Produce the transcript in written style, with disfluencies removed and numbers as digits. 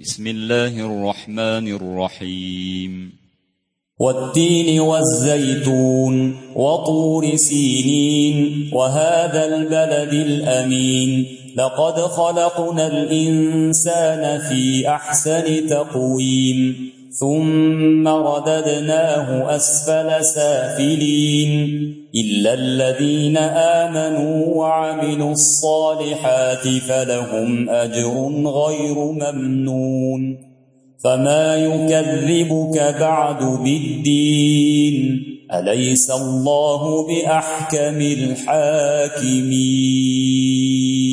بسم الله الرحمن الرحيم والتين والزيتون وطور سينين وهذا البلد الأمين لقد خلقنا الإنسان في أحسن تقويم ثم رددناه أسفل سافلين إلا الذين آمنوا وعملوا الصالحات فلهم أجر غير ممنون فما يكذبك بعد بالدين أليس الله بأحكم الحاكمين